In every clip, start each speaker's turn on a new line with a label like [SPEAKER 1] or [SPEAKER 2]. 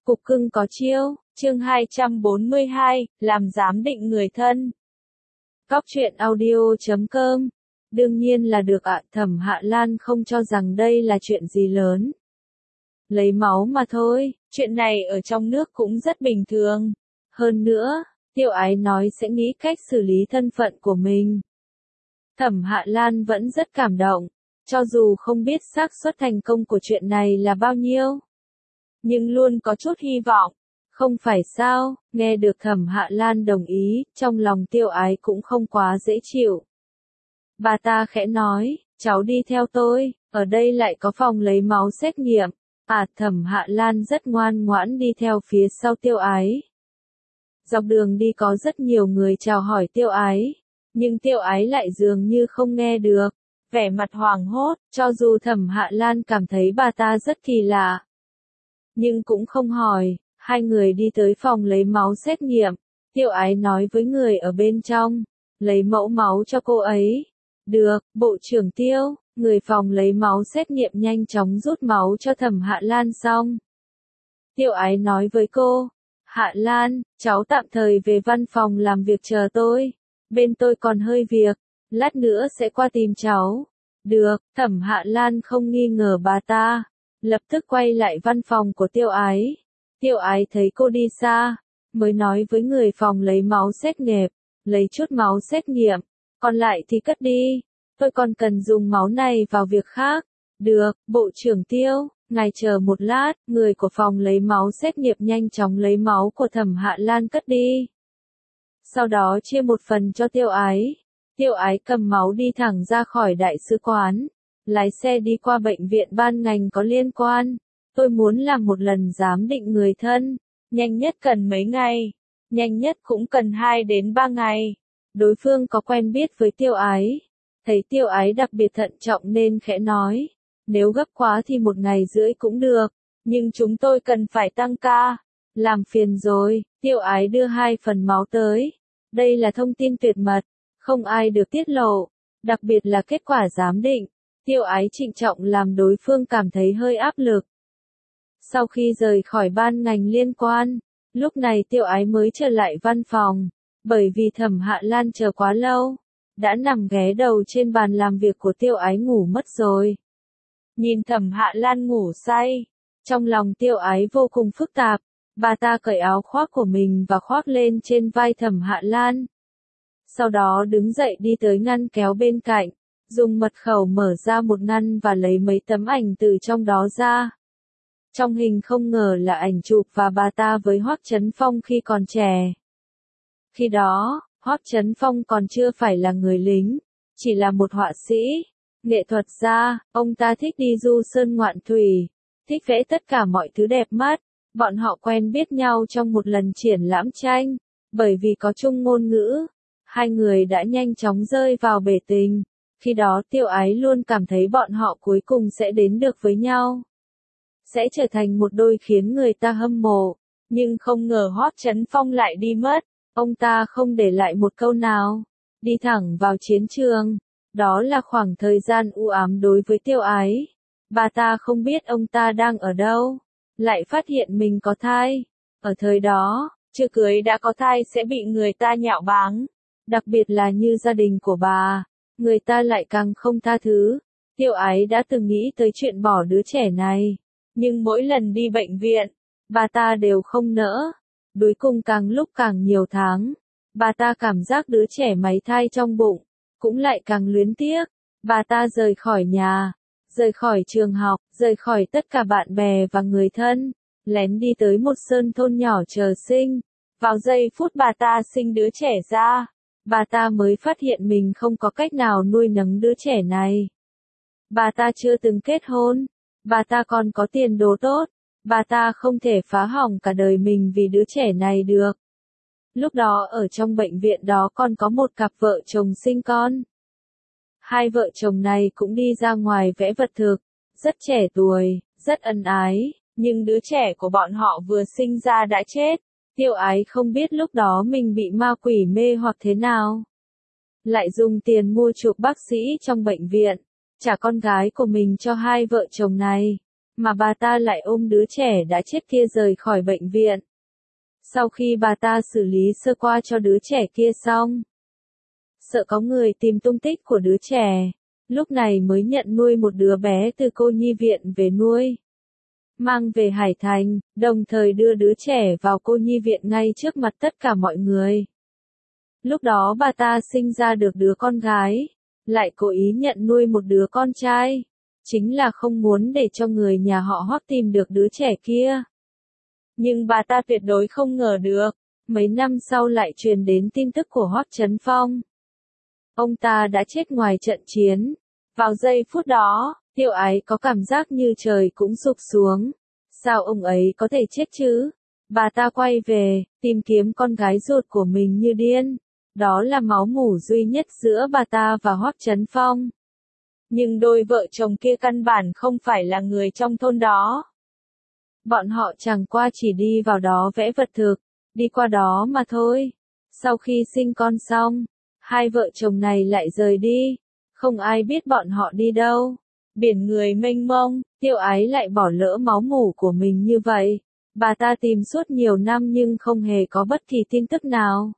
[SPEAKER 1] Cục cưng có chiêu, chương 242, làm giám định người thân. Cóc truyện audio.com. Đương nhiên là được ạ, Thẩm Hạ Lan không cho rằng đây là chuyện gì lớn. Lấy máu mà thôi, chuyện này ở trong nước cũng rất bình thường. Hơn nữa, Tiêu Ái nói sẽ nghĩ cách xử lý thân phận của mình. Thẩm Hạ Lan vẫn rất cảm động, cho dù không biết xác suất thành công của chuyện này là bao nhiêu. Nhưng luôn có chút hy vọng, không phải sao, nghe được Thẩm Hạ Lan đồng ý, trong lòng Tiêu Ái cũng không quá dễ chịu. Bà ta khẽ nói, cháu đi theo tôi, ở đây lại có phòng lấy máu xét nghiệm. Thẩm Hạ Lan rất ngoan ngoãn đi theo phía sau Tiêu Ái. Dọc đường đi có rất nhiều người chào hỏi Tiêu Ái, nhưng Tiêu Ái lại dường như không nghe được, vẻ mặt hoảng hốt, cho dù Thẩm Hạ Lan cảm thấy bà ta rất kỳ lạ. Nhưng cũng không hỏi, hai người đi tới phòng lấy máu xét nghiệm, Tiêu Ái nói với người ở bên trong, lấy mẫu máu cho cô ấy. Được, Bộ trưởng Tiêu, người phòng lấy máu xét nghiệm nhanh chóng rút máu cho Thẩm Hạ Lan xong. Tiêu Ái nói với cô, Hạ Lan, cháu tạm thời về văn phòng làm việc chờ tôi, bên tôi còn hơi việc, lát nữa sẽ qua tìm cháu. Được, Thẩm Hạ Lan không nghi ngờ bà ta, lập tức quay lại văn phòng của Tiêu Ái. Tiêu Ái thấy cô đi xa, mới nói với người phòng lấy máu xét nghiệm, lấy chút máu xét nghiệm, còn lại thì cất đi, tôi còn cần dùng máu này vào việc khác. Được, Bộ trưởng Tiêu, ngài chờ một lát, người của phòng lấy máu xét nghiệm nhanh chóng lấy máu của Thẩm Hạ Lan cất đi. Sau đó chia một phần cho Tiêu Ái. Tiêu Ái cầm máu đi thẳng ra khỏi đại sứ quán, lái xe đi qua bệnh viện ban ngành có liên quan. Tôi muốn làm một lần giám định người thân, nhanh nhất cần mấy ngày, nhanh nhất cũng cần 2 đến 3 ngày. Đối phương có quen biết với Tiêu Ái, thấy Tiêu Ái đặc biệt thận trọng nên khẽ nói, nếu gấp quá thì 1 ngày rưỡi cũng được, nhưng chúng tôi cần phải tăng ca. Làm phiền rồi, Tiêu Ái đưa 2 phần máu tới. Đây là thông tin tuyệt mật, không ai được tiết lộ, đặc biệt là kết quả giám định. Tiêu Ái trịnh trọng làm đối phương cảm thấy hơi áp lực. Sau khi rời khỏi ban ngành liên quan, lúc này Tiêu Ái mới trở lại văn phòng, bởi vì Thẩm Hạ Lan chờ quá lâu, đã nằm ghé đầu trên bàn làm việc của Tiêu Ái ngủ mất rồi. Nhìn Thẩm Hạ Lan ngủ say, trong lòng Tiêu Ái vô cùng phức tạp, bà ta cởi áo khoác của mình và khoác lên trên vai Thẩm Hạ Lan. Sau đó đứng dậy đi tới ngăn kéo bên cạnh, dùng mật khẩu mở ra một ngăn và lấy mấy tấm ảnh từ trong đó ra. Trong hình không ngờ là ảnh chụp và bà ta với Hoắc Chấn Phong khi còn trẻ. Khi đó, Hoắc Chấn Phong còn chưa phải là người lính, chỉ là một họa sĩ, nghệ thuật gia, ông ta thích đi du sơn ngoạn thủy, thích vẽ tất cả mọi thứ đẹp mắt. Bọn họ quen biết nhau trong một lần triển lãm tranh, bởi vì có chung ngôn ngữ, hai người đã nhanh chóng rơi vào bể tình. Khi đó Tiêu Ái luôn cảm thấy bọn họ cuối cùng sẽ đến được với nhau, sẽ trở thành một đôi khiến người ta hâm mộ, nhưng không ngờ Hoắc Chấn Phong lại đi mất, ông ta không để lại một câu nào, đi thẳng vào chiến trường. Đó là khoảng thời gian u ám đối với Tiêu Ái. Bà ta không biết ông ta đang ở đâu, lại phát hiện mình có thai. Ở thời đó, chưa cưới đã có thai sẽ bị người ta nhạo báng, đặc biệt là như gia đình của bà, người ta lại càng không tha thứ. Tiêu Ái đã từng nghĩ tới chuyện bỏ đứa trẻ này, nhưng mỗi lần đi bệnh viện, bà ta đều không nỡ. Cuối cùng càng lúc càng nhiều tháng, bà ta cảm giác đứa trẻ máy thai trong bụng, cũng lại càng luyến tiếc. Bà ta rời khỏi nhà, rời khỏi trường học, rời khỏi tất cả bạn bè và người thân, lén đi tới một sơn thôn nhỏ chờ sinh. Vào giây phút bà ta sinh đứa trẻ ra, bà ta mới phát hiện mình không có cách nào nuôi nấng đứa trẻ này. Bà ta chưa từng kết hôn, bà ta còn có tiền đồ tốt, bà ta không thể phá hỏng cả đời mình vì đứa trẻ này được. Lúc đó ở trong bệnh viện đó còn có một cặp vợ chồng sinh con. Hai vợ chồng này cũng đi ra ngoài vẽ vật thực, rất trẻ tuổi, rất ân ái, nhưng đứa trẻ của bọn họ vừa sinh ra đã chết. Tiêu Ái không biết lúc đó mình bị ma quỷ mê hoặc thế nào. Lại dùng tiền mua chuộc bác sĩ trong bệnh viện, trả con gái của mình cho hai vợ chồng này. mà bà ta lại ôm đứa trẻ đã chết kia rời khỏi bệnh viện. Sau khi bà ta xử lý sơ qua cho đứa trẻ kia xong, sợ có người tìm tung tích của đứa trẻ, lúc này mới nhận nuôi một đứa bé từ cô nhi viện về nuôi. Mang về Hải Thành, đồng thời đưa đứa trẻ vào cô nhi viện ngay trước mặt tất cả mọi người. Lúc đó bà ta sinh ra được đứa con gái, lại cố ý nhận nuôi một đứa con trai, chính là không muốn để cho người nhà họ Hoắc tìm được đứa trẻ kia. Nhưng bà ta tuyệt đối không ngờ được, mấy năm sau lại truyền đến tin tức của Hoắc Chấn Phong. Ông ta đã chết ngoài trận chiến. Vào giây phút đó, Tiêu Ái có cảm giác như trời cũng sụp xuống. Sao ông ấy có thể chết chứ? Bà ta quay về, tìm kiếm con gái ruột của mình như điên. Đó là máu mủ duy nhất giữa bà ta và Hoắc Chấn Phong. Nhưng đôi vợ chồng kia căn bản không phải là người trong thôn đó. Bọn họ chẳng qua chỉ đi vào đó vẽ vật thực, đi qua đó mà thôi. Sau khi sinh con xong, hai vợ chồng này lại rời đi. Không ai biết bọn họ đi đâu. Biển người mênh mông, Tiêu Ái lại bỏ lỡ máu mủ của mình như vậy. Bà ta tìm suốt nhiều năm nhưng không hề có bất kỳ tin tức nào.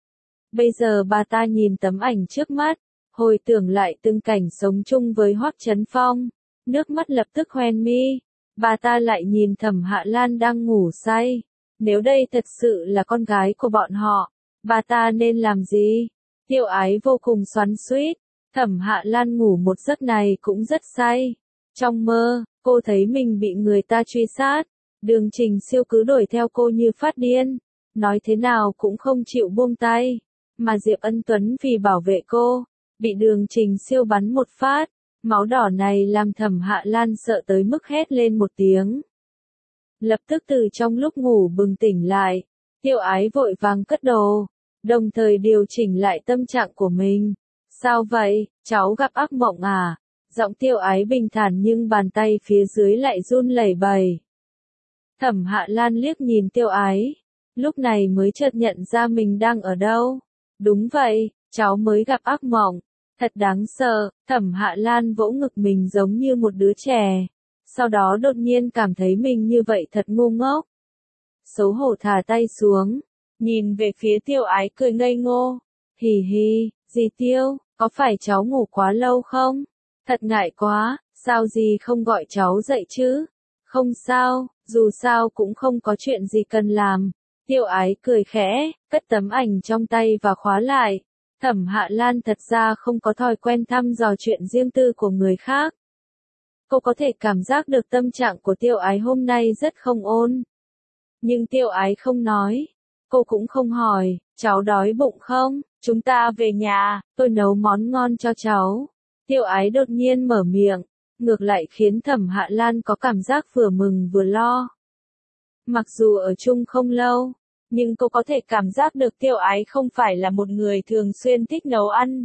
[SPEAKER 1] Bây giờ bà ta nhìn tấm ảnh trước mắt, hồi tưởng lại từng cảnh sống chung với Hoắc Chấn Phong, nước mắt lập tức hoen mi. Bà ta lại nhìn Thẩm Hạ Lan đang ngủ say. Nếu đây thật sự là con gái của bọn họ, bà ta nên làm gì? Tiêu Ái vô cùng xoắn xuýt. Thẩm Hạ Lan ngủ một giấc này cũng rất say. Trong mơ, cô thấy mình bị người ta truy sát. Đường Trình Siêu cứ đuổi theo cô như phát điên. Nói thế nào cũng không chịu buông tay. Mà Diệp Ân Tuấn vì bảo vệ cô, bị Đường Trình Siêu bắn một phát. Máu đỏ này làm Thẩm Hạ Lan sợ tới mức hét lên một tiếng. Lập tức từ trong lúc ngủ bừng tỉnh lại. Tiêu Ái vội vàng cất đồ, đồng thời điều chỉnh lại tâm trạng của mình. Sao vậy, cháu gặp ác mộng à? Giọng Tiêu Ái bình thản nhưng bàn tay phía dưới lại run lẩy bẩy. Thẩm Hạ Lan liếc nhìn Tiêu Ái, lúc này mới chợt nhận ra mình đang ở đâu. Đúng vậy, cháu mới gặp ác mộng. Thật đáng sợ. Thẩm Hạ Lan vỗ ngực mình giống như một đứa trẻ. Sau đó đột nhiên cảm thấy mình như vậy thật ngu ngốc. Xấu hổ thả tay xuống, nhìn về phía Tiêu Ái cười ngây ngô. Hì hì, dì Tiêu, có phải cháu ngủ quá lâu không? Thật ngại quá, sao dì không gọi cháu dậy chứ? Không sao, dù sao cũng không có chuyện gì cần làm. Tiêu Ái cười khẽ, cất tấm ảnh trong tay và khóa lại. Thẩm Hạ Lan thật ra không có thói quen thăm dò chuyện riêng tư của người khác. Cô có thể cảm giác được tâm trạng của Tiêu Ái hôm nay rất không ổn. Nhưng Tiêu Ái không nói. Cô cũng không hỏi, cháu đói bụng không? Chúng ta về nhà, tôi nấu món ngon cho cháu. Tiêu Ái đột nhiên mở miệng, ngược lại khiến Thẩm Hạ Lan có cảm giác vừa mừng vừa lo. Mặc dù ở chung không lâu, nhưng cô có thể cảm giác được Tiêu Ái không phải là một người thường xuyên thích nấu ăn.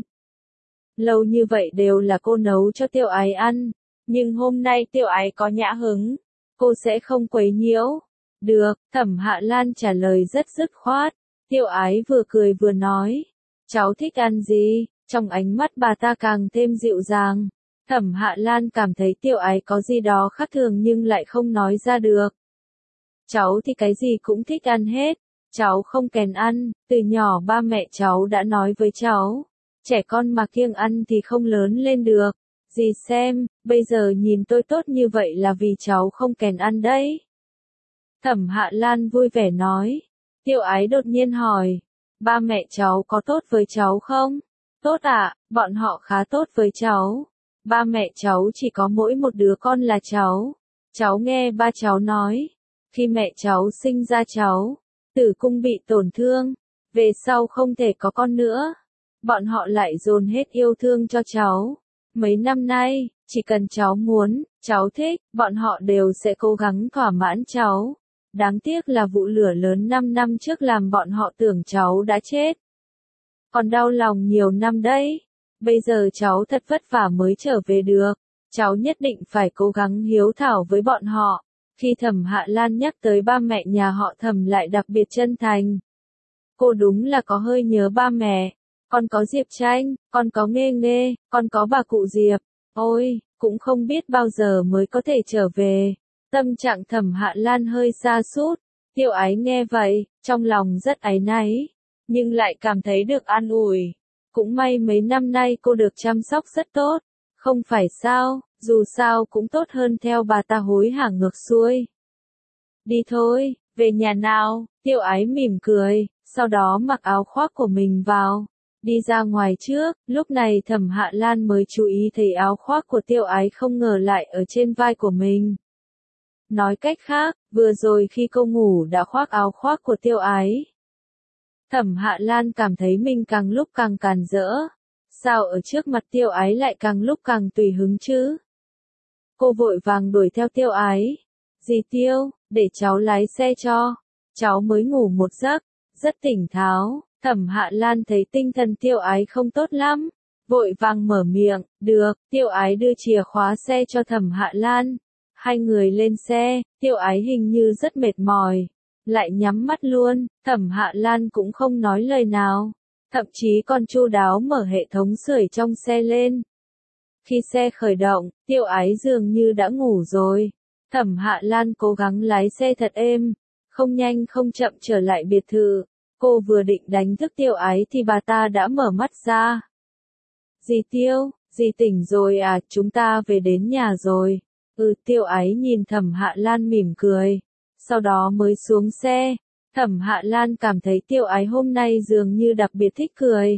[SPEAKER 1] Lâu như vậy đều là cô nấu cho Tiêu Ái ăn, nhưng hôm nay Tiêu Ái có nhã hứng, cô sẽ không quấy nhiễu. Được, Thẩm Hạ Lan trả lời rất dứt khoát. Tiêu Ái vừa cười vừa nói, cháu thích ăn gì? Trong ánh mắt bà ta càng thêm dịu dàng. Thẩm Hạ Lan cảm thấy Tiêu Ái có gì đó khác thường nhưng lại không nói ra được. Cháu thì cái gì cũng thích ăn hết. Cháu không kèn ăn, từ nhỏ ba mẹ cháu đã nói với cháu. Trẻ con mà kiêng ăn thì không lớn lên được. Dì xem, bây giờ nhìn tôi tốt như vậy là vì cháu không kèn ăn đấy. Thẩm Hạ Lan vui vẻ nói. Tiêu Ái đột nhiên hỏi, ba mẹ cháu có tốt với cháu không? Tốt ạ, bọn họ khá tốt với cháu. Ba mẹ cháu chỉ có mỗi một đứa con là cháu. Cháu nghe ba cháu nói, khi mẹ cháu sinh ra cháu, tử cung bị tổn thương, về sau không thể có con nữa. Bọn họ lại dồn hết yêu thương cho cháu. Mấy năm nay, chỉ cần cháu muốn, cháu thích, bọn họ đều sẽ cố gắng thỏa mãn cháu. Đáng tiếc là vụ lửa lớn 5 năm trước làm bọn họ tưởng cháu đã chết. Còn đau lòng nhiều năm đấy. Bây giờ cháu thật vất vả mới trở về được. Cháu nhất định phải cố gắng hiếu thảo với bọn họ. Khi Thẩm Hạ Lan nhắc tới ba mẹ nhà họ Thẩm lại đặc biệt chân thành. Cô đúng là có hơi nhớ ba mẹ. Con có Diệp Tranh, con có Nghê Nghê, con có bà cụ Diệp. Ôi, cũng không biết bao giờ mới có thể trở về. Tâm trạng Thẩm Hạ Lan hơi sa sút, Tiêu Ái nghe vậy, trong lòng rất áy náy, nhưng lại cảm thấy được an ủi. Cũng may mấy năm nay cô được chăm sóc rất tốt, không phải sao, dù sao cũng tốt hơn theo bà ta hối hả ngược xuôi. Đi thôi, về nhà nào, Tiêu Ái mỉm cười, sau đó mặc áo khoác của mình vào, đi ra ngoài trước. Lúc này Thẩm Hạ Lan mới chú ý thấy áo khoác của Tiêu Ái không ngờ lại ở trên vai của mình. Nói cách khác, vừa rồi khi cô ngủ đã khoác áo khoác của Tiêu Ái. Thẩm Hạ Lan cảm thấy mình càng lúc càng càn rỡ. Sao ở trước mặt Tiêu Ái lại càng lúc càng tùy hứng chứ? Cô vội vàng đuổi theo Tiêu Ái. Dì Tiêu, để cháu lái xe cho. Cháu mới ngủ một giấc, rất tỉnh tháo. Thẩm Hạ Lan thấy tinh thần Tiêu Ái không tốt lắm. Vội vàng mở miệng, được. Tiêu Ái đưa chìa khóa xe cho Thẩm Hạ Lan. Hai người lên xe, Tiêu Ái hình như rất mệt mỏi. Lại nhắm mắt luôn, Thẩm Hạ Lan cũng không nói lời nào. Thậm chí còn chu đáo mở hệ thống sưởi trong xe lên. Khi xe khởi động, Tiêu Ái dường như đã ngủ rồi. Thẩm Hạ Lan cố gắng lái xe thật êm, không nhanh không chậm trở lại biệt thự. Cô vừa định đánh thức Tiêu Ái thì bà ta đã mở mắt ra. Dì Tiêu, dì tỉnh rồi à, chúng ta về đến nhà rồi. Tiêu Ái nhìn Thẩm Hạ Lan mỉm cười, sau đó mới xuống xe. Thẩm Hạ Lan cảm thấy Tiêu Ái hôm nay dường như đặc biệt thích cười.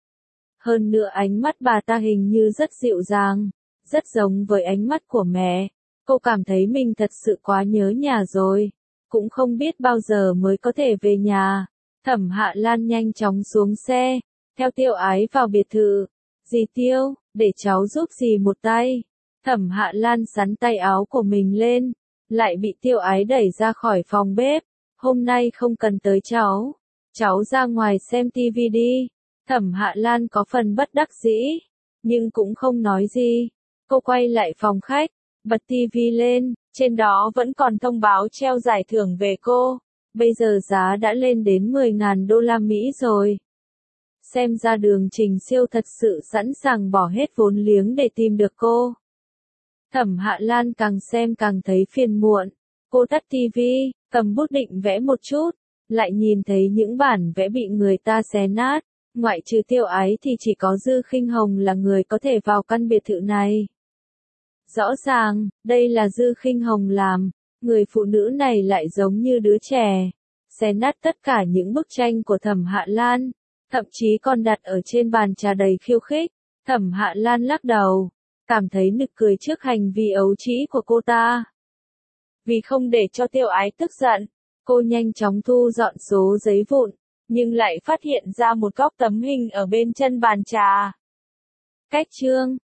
[SPEAKER 1] Hơn nữa ánh mắt bà ta hình như rất dịu dàng, rất giống với ánh mắt của mẹ. Cô cảm thấy mình thật sự quá nhớ nhà rồi, cũng không biết bao giờ mới có thể về nhà. Thẩm Hạ Lan nhanh chóng xuống xe, theo Tiêu Ái vào biệt thự. Dì Tiêu, để cháu giúp dì một tay. Thẩm Hạ Lan xắn tay áo của mình lên, lại bị Tiêu Ái đẩy ra khỏi phòng bếp. Hôm nay không cần tới cháu. Cháu ra ngoài xem tivi đi. Thẩm Hạ Lan có phần bất đắc dĩ, nhưng cũng không nói gì. Cô quay lại phòng khách, bật tivi lên, trên đó vẫn còn thông báo treo giải thưởng về cô. Bây giờ giá đã lên đến 10.000 đô la Mỹ rồi. Xem ra Đường Trình Siêu thật sự sẵn sàng bỏ hết vốn liếng để tìm được cô. Thẩm Hạ Lan càng xem càng thấy phiền muộn. Cô tắt tivi, cầm bút định vẽ một chút, lại nhìn thấy những bản vẽ bị người ta xé nát. Ngoại trừ Tiêu Ái thì chỉ có Dư Khinh Hồng là người có thể vào căn biệt thự này. Rõ ràng, đây là Dư Khinh Hồng làm. Người phụ nữ này lại giống như đứa trẻ, xé nát tất cả những bức tranh của Thẩm Hạ Lan, thậm chí còn đặt ở trên bàn trà đầy khiêu khích. Thẩm Hạ Lan lắc đầu, cảm thấy nực cười trước hành vi ấu trĩ của cô ta. Vì không để cho Tiêu Ái tức giận, cô nhanh chóng thu dọn số giấy vụn, nhưng lại phát hiện ra một góc tấm hình ở bên chân bàn trà. Cách chương